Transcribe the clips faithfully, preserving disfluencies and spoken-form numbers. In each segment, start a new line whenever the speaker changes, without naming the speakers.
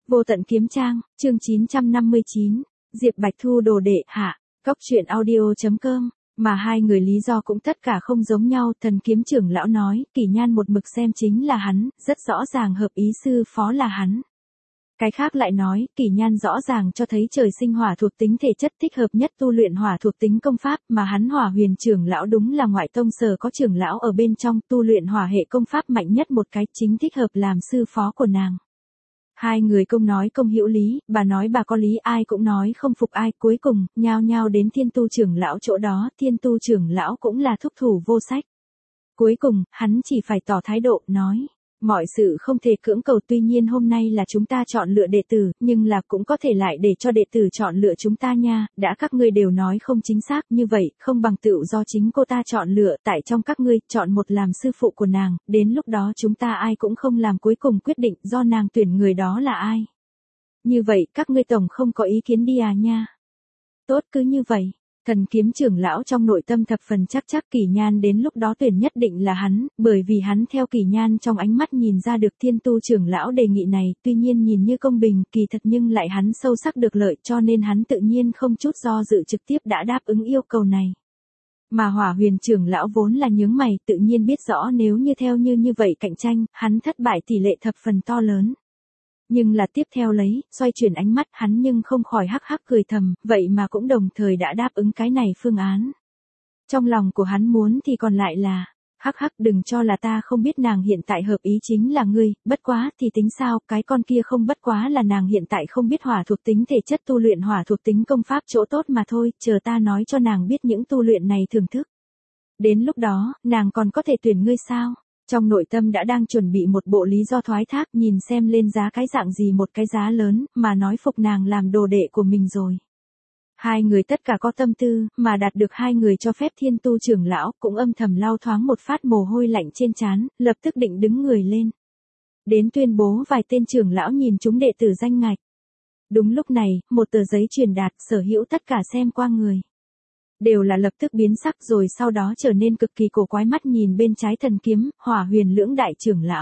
Vô tận kiếm trang, chương chín trăm năm mươi chín, Diệp Bạch Thu đồ đệ hạ, cóc truyện audio.com, mà hai người lý do cũng tất cả không giống nhau. Thần kiếm trưởng lão nói, Kỷ Nhan một mực xem chính là hắn, rất rõ ràng hợp ý sư phó là hắn. Cái khác lại nói, Kỷ Nhan rõ ràng cho thấy trời sinh hỏa thuộc tính thể chất thích hợp nhất tu luyện hỏa thuộc tính công pháp, mà hắn Hỏa Huyền trưởng lão đúng là ngoại tông sở có trưởng lão ở bên trong tu luyện hỏa hệ công pháp mạnh nhất một cái, chính thích hợp làm sư phó của nàng. Hai người công nói công hữu lý, bà nói bà có lý, ai cũng nói không phục ai, cuối cùng, nhao nhao đến Thiên Tu trưởng lão chỗ đó, Thiên Tu trưởng lão cũng là thúc thủ vô sách. Cuối cùng, hắn chỉ phải tỏ thái độ, nói, mọi sự không thể cưỡng cầu, tuy nhiên hôm nay là chúng ta chọn lựa đệ tử, nhưng là cũng có thể lại để cho đệ tử chọn lựa chúng ta nha, đã các ngươi đều nói không chính xác như vậy, không bằng tự do chính cô ta chọn lựa, tại trong các ngươi, chọn một làm sư phụ của nàng, đến lúc đó chúng ta ai cũng không làm cuối cùng quyết định do nàng tuyển người đó là ai. Như vậy, các ngươi tổng không có ý kiến đi à nha. Tốt, cứ như vậy. Thần kiếm trưởng lão trong nội tâm thập phần chắc chắc Kỷ Nhan đến lúc đó tuyển nhất định là hắn, bởi vì hắn theo Kỷ Nhan trong ánh mắt nhìn ra được Thiên Tu trưởng lão đề nghị này, tuy nhiên nhìn như công bình, kỳ thật nhưng lại hắn sâu sắc được lợi, cho nên hắn tự nhiên không chút do dự trực tiếp đã đáp ứng yêu cầu này. Mà Hỏa Huyền trưởng lão vốn là nhướng mày, tự nhiên biết rõ nếu như theo như như vậy cạnh tranh, hắn thất bại tỷ lệ thập phần to lớn. Nhưng là tiếp theo lấy, xoay chuyển ánh mắt hắn nhưng không khỏi hắc hắc cười thầm, vậy mà cũng đồng thời đã đáp ứng cái này phương án. Trong lòng của hắn muốn thì còn lại là, hắc hắc đừng cho là ta không biết nàng hiện tại hợp ý chính là ngươi, bất quá thì tính sao, cái con kia không bất quá là nàng hiện tại không biết hỏa thuộc tính thể chất tu luyện hỏa thuộc tính công pháp chỗ tốt mà thôi, chờ ta nói cho nàng biết những tu luyện này thưởng thức. Đến lúc đó, nàng còn có thể tuyển ngươi sao? Trong nội tâm đã đang chuẩn bị một bộ lý do thoái thác, nhìn xem lên giá cái dạng gì một cái giá lớn, mà nói phục nàng làm đồ đệ của mình rồi. Hai người tất cả có tâm tư, mà đạt được hai người cho phép Thiên Tu trưởng lão, cũng âm thầm lau thoáng một phát mồ hôi lạnh trên trán, lập tức định đứng người lên. Đến tuyên bố vài tên trưởng lão nhìn chúng đệ tử danh ngạch. Đúng lúc này, một tờ giấy truyền đạt, sở hữu tất cả xem qua người. Đều là lập tức biến sắc rồi sau đó trở nên cực kỳ cổ quái mắt nhìn bên trái thần kiếm, Hỏa Huyền lưỡng đại trưởng lão.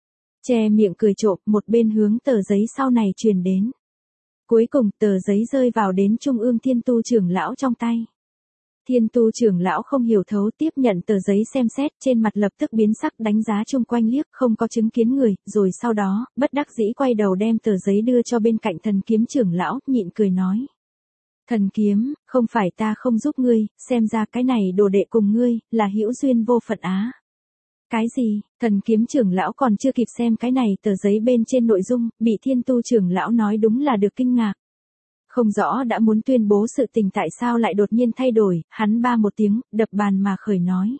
Che miệng cười trộm, một bên hướng tờ giấy sau này truyền đến. Cuối cùng tờ giấy rơi vào đến Trung ương Thiên Tu trưởng lão trong tay. Thiên Tu trưởng lão không hiểu thấu tiếp nhận tờ giấy xem xét, trên mặt lập tức biến sắc đánh giá chung quanh liếc, không có chứng kiến người, rồi sau đó, bất đắc dĩ quay đầu đem tờ giấy đưa cho bên cạnh thần kiếm trưởng lão, nhịn cười nói. Thần kiếm, không phải ta không giúp ngươi, xem ra cái này đồ đệ cùng ngươi, là hữu duyên vô phận á. Cái gì, thần kiếm trưởng lão còn chưa kịp xem cái này tờ giấy bên trên nội dung, bị Thiên Tu trưởng lão nói đúng là được kinh ngạc. Không rõ đã muốn tuyên bố sự tình tại sao lại đột nhiên thay đổi, hắn ba một tiếng, đập bàn mà khởi nói.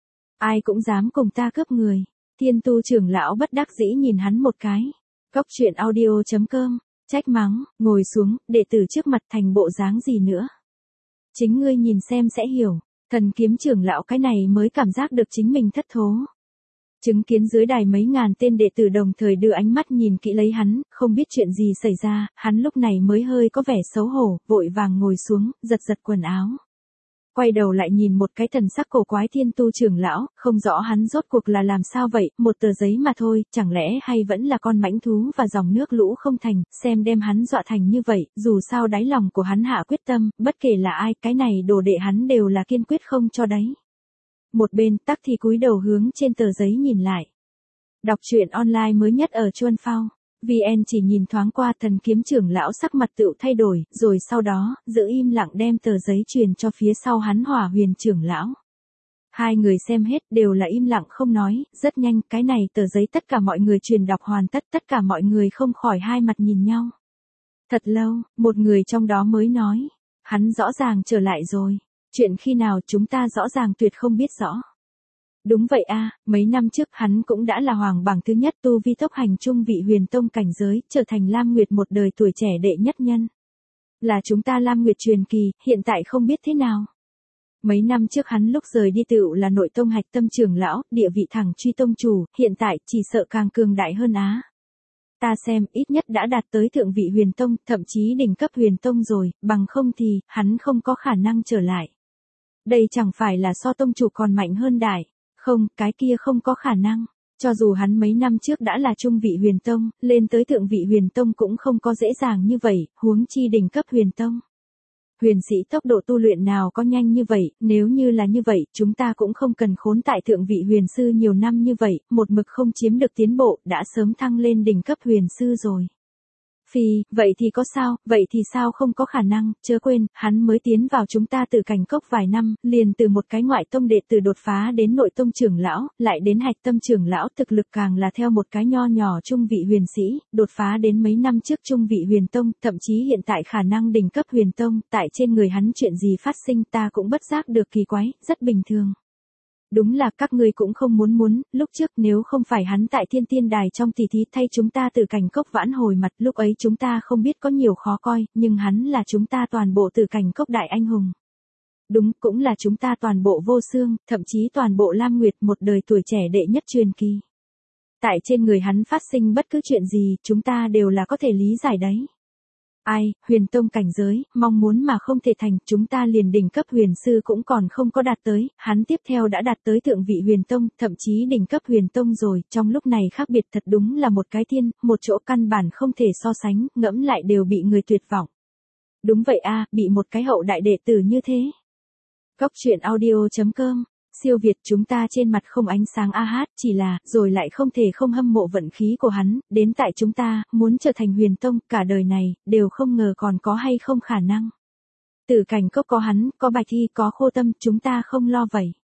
Ai cũng dám cùng ta cướp người. Thiên Tu trưởng lão bất đắc dĩ nhìn hắn một cái. Cóc truyện audio.com, trách mắng, ngồi xuống, đệ tử trước mặt thành bộ dáng gì nữa. Chính ngươi nhìn xem sẽ hiểu, thần kiếm trưởng lão cái này mới cảm giác được chính mình thất thố. Chứng kiến dưới đài mấy ngàn tên đệ tử đồng thời đưa ánh mắt nhìn kỹ lấy hắn, không biết chuyện gì xảy ra, hắn lúc này mới hơi có vẻ xấu hổ, vội vàng ngồi xuống, giật giật quần áo. Quay đầu lại nhìn một cái thần sắc cổ quái Thiên Tu trưởng lão, không rõ hắn rốt cuộc là làm sao vậy, một tờ giấy mà thôi, chẳng lẽ hay vẫn là con mãnh thú và dòng nước lũ không thành, xem đem hắn dọa thành như vậy, dù sao đáy lòng của hắn hạ quyết tâm, bất kể là ai, cái này đồ đệ hắn đều là kiên quyết không cho đấy. Một bên tắc thì cúi đầu hướng trên tờ giấy nhìn lại. Đọc truyện online mới nhất ở Chuan Phao. vê en chỉ nhìn thoáng qua thần kiếm trưởng lão sắc mặt tựu thay đổi, rồi sau đó, giữ im lặng đem tờ giấy truyền cho phía sau hắn Hỏa Huyền trưởng lão. Hai người xem hết đều là im lặng không nói, rất nhanh cái này tờ giấy tất cả mọi người truyền đọc hoàn tất, tất cả mọi người không khỏi hai mặt nhìn nhau. Thật lâu, một người trong đó mới nói, hắn rõ ràng trở lại rồi, chuyện khi nào chúng ta rõ ràng tuyệt không biết rõ. Đúng vậy a, mấy năm trước hắn cũng đã là hoàng bảng thứ nhất tu vi tốc hành trung vị huyền tông cảnh giới, trở thành Lam Nguyệt một đời tuổi trẻ đệ nhất nhân. Là chúng ta Lam Nguyệt truyền kỳ, hiện tại không biết thế nào. Mấy năm trước hắn lúc rời đi tựu là nội tông hạch tâm trưởng lão, địa vị thẳng truy tông chủ, hiện tại chỉ sợ càng cường đại hơn á. Ta xem ít nhất đã đạt tới thượng vị huyền tông, thậm chí đỉnh cấp huyền tông rồi, bằng không thì, hắn không có khả năng trở lại. Đây chẳng phải là so tông chủ còn mạnh hơn đại. Không, cái kia không có khả năng. Cho dù hắn mấy năm trước đã là trung vị huyền tông, lên tới thượng vị huyền tông cũng không có dễ dàng như vậy, huống chi đỉnh cấp huyền tông. Huyền sĩ tốc độ tu luyện nào có nhanh như vậy, nếu như là như vậy, chúng ta cũng không cần khốn tại thượng vị huyền sư nhiều năm như vậy, một mực không chiếm được tiến bộ, đã sớm thăng lên đỉnh cấp huyền sư rồi. Phi, vậy thì có sao, vậy thì sao không có khả năng, chớ quên, hắn mới tiến vào chúng ta từ cảnh cốc vài năm, liền từ một cái ngoại tông đệ tử đột phá đến nội tông trưởng lão, lại đến hạch tâm trưởng lão, thực lực càng là theo một cái nho nhỏ trung vị huyền sĩ, đột phá đến mấy năm trước trung vị huyền tông, thậm chí hiện tại khả năng đỉnh cấp huyền tông, tại trên người hắn chuyện gì phát sinh ta cũng bất giác được kỳ quái, rất bình thường. Đúng là các ngươi cũng không muốn muốn, lúc trước nếu không phải hắn tại thiên tiên đài trong tỷ thí thay chúng ta từ cảnh cốc vãn hồi mặt, lúc ấy chúng ta không biết có nhiều khó coi, nhưng hắn là chúng ta toàn bộ từ cảnh cốc đại anh hùng. Đúng, cũng là chúng ta toàn bộ vô xương, thậm chí toàn bộ Lam Nguyệt một đời tuổi trẻ đệ nhất truyền kỳ. Tại trên người hắn phát sinh bất cứ chuyện gì, chúng ta đều là có thể lý giải đấy. Ai, huyền tông cảnh giới, mong muốn mà không thể thành, chúng ta liền đỉnh cấp huyền sư cũng còn không có đạt tới, hắn tiếp theo đã đạt tới thượng vị huyền tông, thậm chí đỉnh cấp huyền tông rồi, trong lúc này khác biệt thật đúng là một cái thiên, một chỗ căn bản không thể so sánh, ngẫm lại đều bị người tuyệt vọng. Đúng vậy a, bị một cái hậu đại đệ tử như thế. Cốc truyện audio chấm com Siêu Việt chúng ta trên mặt không ánh sáng a hát, chỉ là, rồi lại không thể không hâm mộ vận khí của hắn, đến tại chúng ta, muốn trở thành huyền tông, cả đời này, đều không ngờ còn có hay không khả năng. Từ cảnh cốc có hắn, có bạch thi, có khô tâm, chúng ta không lo vậy.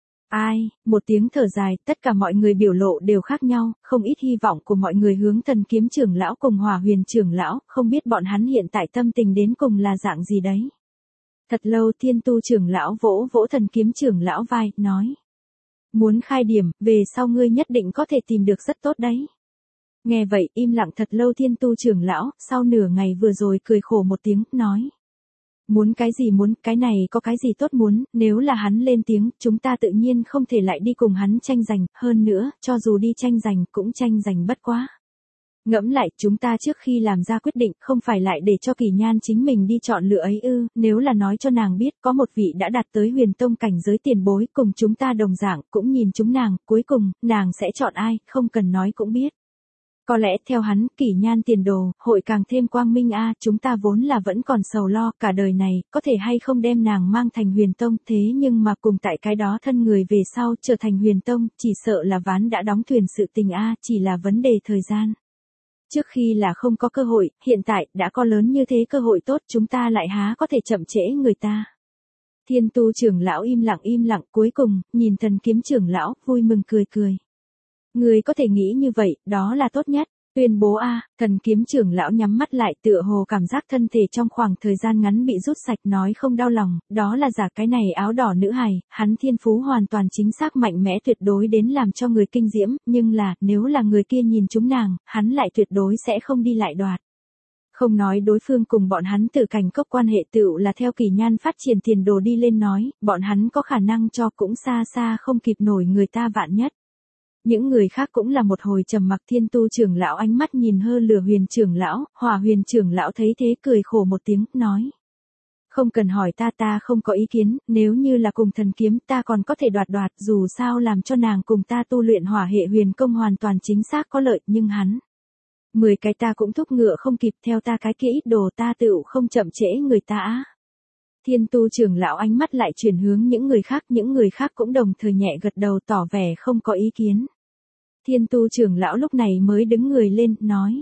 Ai, một tiếng thở dài, tất cả mọi người biểu lộ đều khác nhau, không ít hy vọng của mọi người hướng thần kiếm trưởng lão cùng hỏa huyền trưởng lão, không biết bọn hắn hiện tại tâm tình đến cùng là dạng gì đấy. Thật lâu thiên tu trưởng lão vỗ vỗ thần kiếm trưởng lão vai, nói. Muốn khai điểm, về sau ngươi nhất định có thể tìm được rất tốt đấy. Nghe vậy im lặng thật lâu thiên tu trưởng lão, sau nửa ngày vừa rồi cười khổ một tiếng, nói. Muốn cái gì muốn, cái này có cái gì tốt muốn, nếu là hắn lên tiếng, chúng ta tự nhiên không thể lại đi cùng hắn tranh giành, hơn nữa, cho dù đi tranh giành cũng tranh giành bất quá. Ngẫm lại, chúng ta trước khi làm ra quyết định, không phải lại để cho Kỳ Nhan chính mình đi chọn lựa ấy ư, nếu là nói cho nàng biết, có một vị đã đạt tới huyền tông cảnh giới tiền bối, cùng chúng ta đồng dạng, cũng nhìn chúng nàng, cuối cùng, nàng sẽ chọn ai, không cần nói cũng biết. Có lẽ theo hắn, Kỳ Nhan tiền đồ, hội càng thêm quang minh a, chúng ta vốn là vẫn còn sầu lo, cả đời này, có thể hay không đem nàng mang thành huyền tông, thế nhưng mà cùng tại cái đó thân người về sau, trở thành huyền tông, chỉ sợ là ván đã đóng thuyền sự tình a, chỉ là vấn đề thời gian. Trước khi là không có cơ hội, hiện tại, đã có lớn như thế cơ hội tốt, chúng ta lại há có thể chậm trễ người ta. Thiên tu trưởng lão im lặng im lặng, cuối cùng, nhìn thần kiếm trưởng lão, vui mừng cười cười. Người có thể nghĩ như vậy, đó là tốt nhất. Tuyên bố a, thần kiếm trưởng lão nhắm mắt lại tựa hồ cảm giác thân thể trong khoảng thời gian ngắn bị rút sạch nói không đau lòng, đó là giả cái này áo đỏ nữ hài, hắn thiên phú hoàn toàn chính xác mạnh mẽ tuyệt đối đến làm cho người kinh diễm, nhưng là, nếu là người kia nhìn chúng nàng, hắn lại tuyệt đối sẽ không đi lại đoạt. Không nói đối phương cùng bọn hắn từ cảnh cốc quan hệ tựu là theo Kỳ Nhan phát triển tiền đồ đi lên nói, bọn hắn có khả năng cho cũng xa xa không kịp nổi người ta vạn nhất. Những người khác cũng là một hồi trầm mặc thiên tu trưởng lão ánh mắt nhìn hơ lửa huyền trưởng lão, hỏa huyền trưởng lão thấy thế cười khổ một tiếng, nói. Không cần hỏi ta ta không có ý kiến, nếu như là cùng thần kiếm ta còn có thể đoạt đoạt, dù sao làm cho nàng cùng ta tu luyện hỏa hệ huyền công hoàn toàn chính xác có lợi, nhưng hắn. Mười cái ta cũng thúc ngựa không kịp theo ta cái kia ít đồ ta tựu không chậm trễ người ta á. Thiên tu trưởng lão ánh mắt lại chuyển hướng những người khác, những người khác cũng đồng thời nhẹ gật đầu tỏ vẻ không có ý kiến. Thiên tu trưởng lão lúc này mới đứng người lên, nói.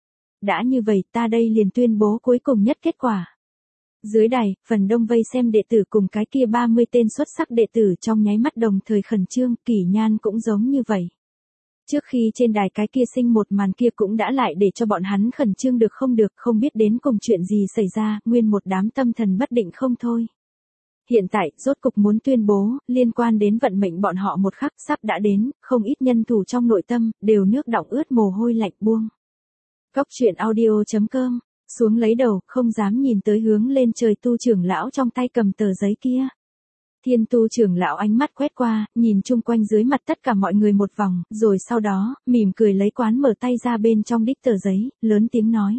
Đã như vậy ta đây liền tuyên bố cuối cùng nhất kết quả. Dưới đài, phần đông vây xem đệ tử cùng cái kia ba mươi tên xuất sắc đệ tử trong nháy mắt đồng thời khẩn trương, Kỳ Nhan cũng giống như vậy. Trước khi trên đài cái kia sinh một màn kia cũng đã lại để cho bọn hắn khẩn trương được không được, không biết đến cùng chuyện gì xảy ra, nguyên một đám tâm thần bất định không thôi. Hiện tại, rốt cục muốn tuyên bố, liên quan đến vận mệnh bọn họ một khắc sắp đã đến, không ít nhân thủ trong nội tâm, đều nước đọng ướt mồ hôi lạnh buông. Cốc truyện audio chấm com, xuống lấy đầu, không dám nhìn tới hướng lên trời tu trưởng lão trong tay cầm tờ giấy kia. Thiên tu trưởng lão ánh mắt quét qua, nhìn chung quanh dưới mặt tất cả mọi người một vòng, rồi sau đó, mỉm cười lấy quán mở tay ra bên trong đích tờ giấy, lớn tiếng nói.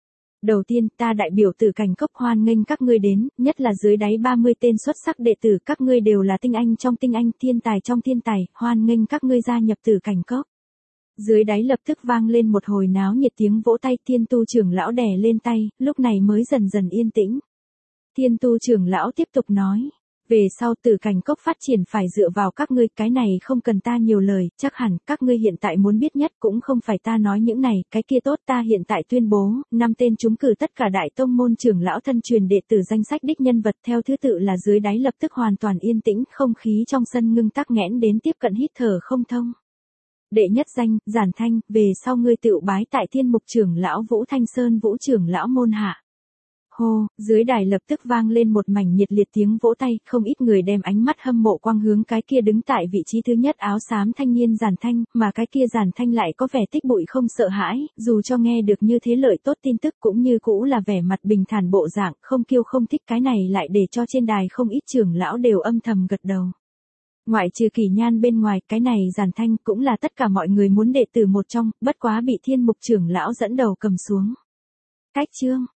Đầu tiên, ta đại biểu từ cảnh cốc hoan nghênh các ngươi đến, nhất là dưới đáy ba mươi tên xuất sắc đệ tử, các ngươi đều là tinh anh trong tinh anh, thiên tài trong thiên tài, hoan nghênh các ngươi gia nhập từ cảnh cốc. Dưới đáy lập tức vang lên một hồi náo nhiệt tiếng vỗ tay, Thiên Tu trưởng lão đè lên tay, lúc này mới dần dần yên tĩnh. Thiên Tu trưởng lão tiếp tục nói, về sau Tử Cảnh Cốc phát triển phải dựa vào các ngươi, cái này không cần ta nhiều lời, chắc hẳn các ngươi hiện tại muốn biết nhất cũng không phải ta nói những này, cái kia tốt, ta hiện tại tuyên bố, năm tên trúng cử tất cả đại tông môn trưởng lão thân truyền đệ tử danh sách đích nhân vật theo thứ tự là. Dưới đáy lập tức hoàn toàn yên tĩnh, không khí trong sân ngưng tắc nghẽn đến tiếp cận hít thở không thông. Đệ nhất danh, Giản Thanh, về sau ngươi tựu bái tại Thiên Mục trưởng lão Vũ Thanh Sơn Vũ trưởng lão môn hạ. Hô, dưới đài lập tức vang lên một mảnh nhiệt liệt tiếng vỗ tay, không ít người đem ánh mắt hâm mộ quang hướng cái kia đứng tại vị trí thứ nhất áo xám thanh niên Giản Thanh, mà cái kia Giản Thanh lại có vẻ tích bụi không sợ hãi, dù cho nghe được như thế lợi tốt tin tức cũng như cũ là vẻ mặt bình thản bộ dạng, không kiêu không thích, cái này lại để cho trên đài không ít trưởng lão đều âm thầm gật đầu. Ngoại trừ Kỷ Nhan bên ngoài, cái này Giản Thanh cũng là tất cả mọi người muốn đệ tử một trong, bất quá bị Thiên Mục trưởng lão dẫn đầu cầm xuống. Cách chương